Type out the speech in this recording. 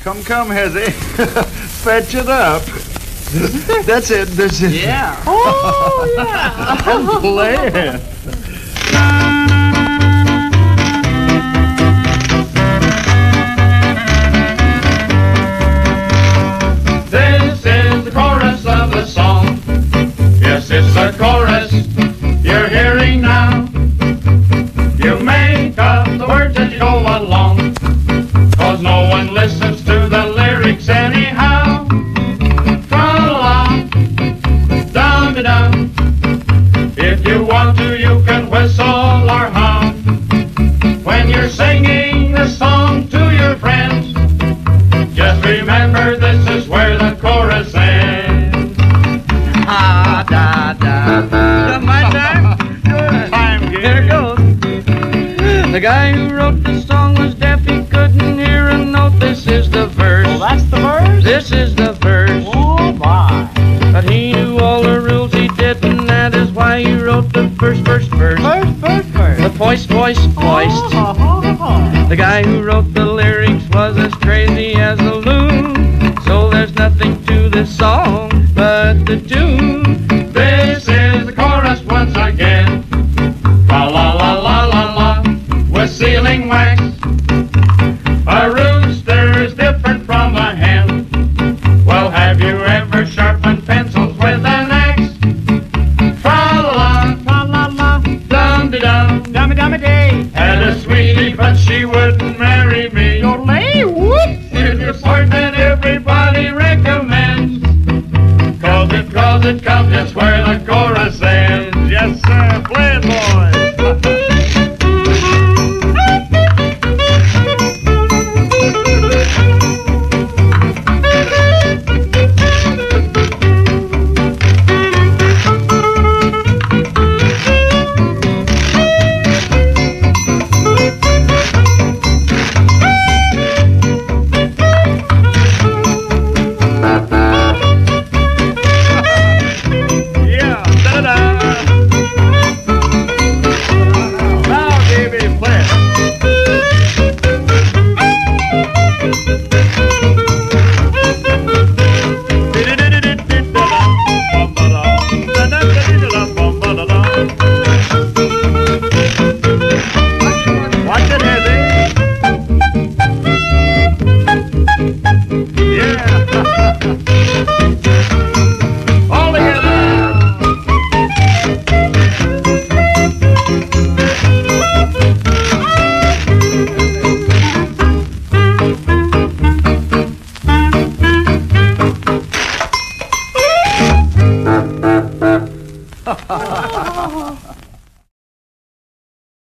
Come, Hezzy. Fetch it up. That's it. This is. Yeah. Oh, yeah. I'm playing. This is the chorus of the song. Yes, it's the chorus you're hearing now. You make up the words as you go along, 'cause no one listens to the lyrics anyhow. Tra-la-la, dum-de-dum. If you want to, you can whistle or hum. When you're singing the song to your friends, just remember this is where the chorus ends. Ah, da, da. Is that my time? Good. Time, Here it goes. The guy who wrote the song was deaf, he couldn't hear a note. This is the verse. Well, that's the verse? This is the verse. Oh, my. But he knew all the rules, he didn't. That is why he wrote the first verse first. First. The voiced. The guy who wrote the lyrics was as crazy as a loon. So there's nothing to this song but the tune. This is the chorus once again. La la la la la la, with sealing wax. A rooster is different from a hen. Well, have you ever sharpened pencils with an axe? Tra-la-la, Tra-la-la. dum-de-dum. Dummy-dummy-day. Had a sweetie, but she wouldn't marry me. Yodelay, whoop. Here's your part that everybody recommends. Cause it comes just where the chorus ends. Yes, sir. Play it, boys. Yeah. Da-da-da. Now, Davey, play it. Watch it, Hezzy. Yeah. All together.